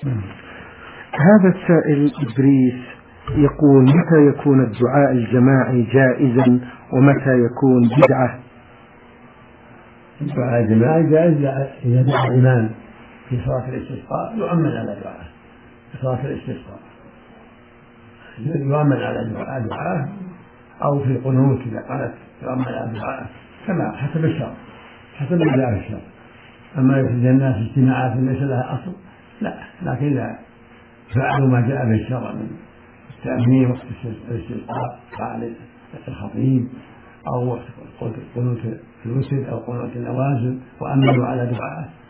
هذا السائل إدريس يقول: متى يكون الدعاء الجماعي جائزا ومتى يكون بدعة؟ الدعاء الجماعي جائز إذا دعا الإمام في صلاة الاستسقاء يؤمن على دعاءه، في صلاة الاستسقاء يؤمن على دعاءه، أو في القنوت إذا قالت يؤمن على دعاءه، كما حسب الشرع، حسب ما جاء في الشرع. أما يخرج الناس اجتماعات ليس لها أصل لا، لكن إذا فعلوا ما جاء به الشرع من التأمين وقت الاستسقاء قال الخطيب، أو وقت قنوت الوتر أو قنوت النوازل وأمنوا على دعائه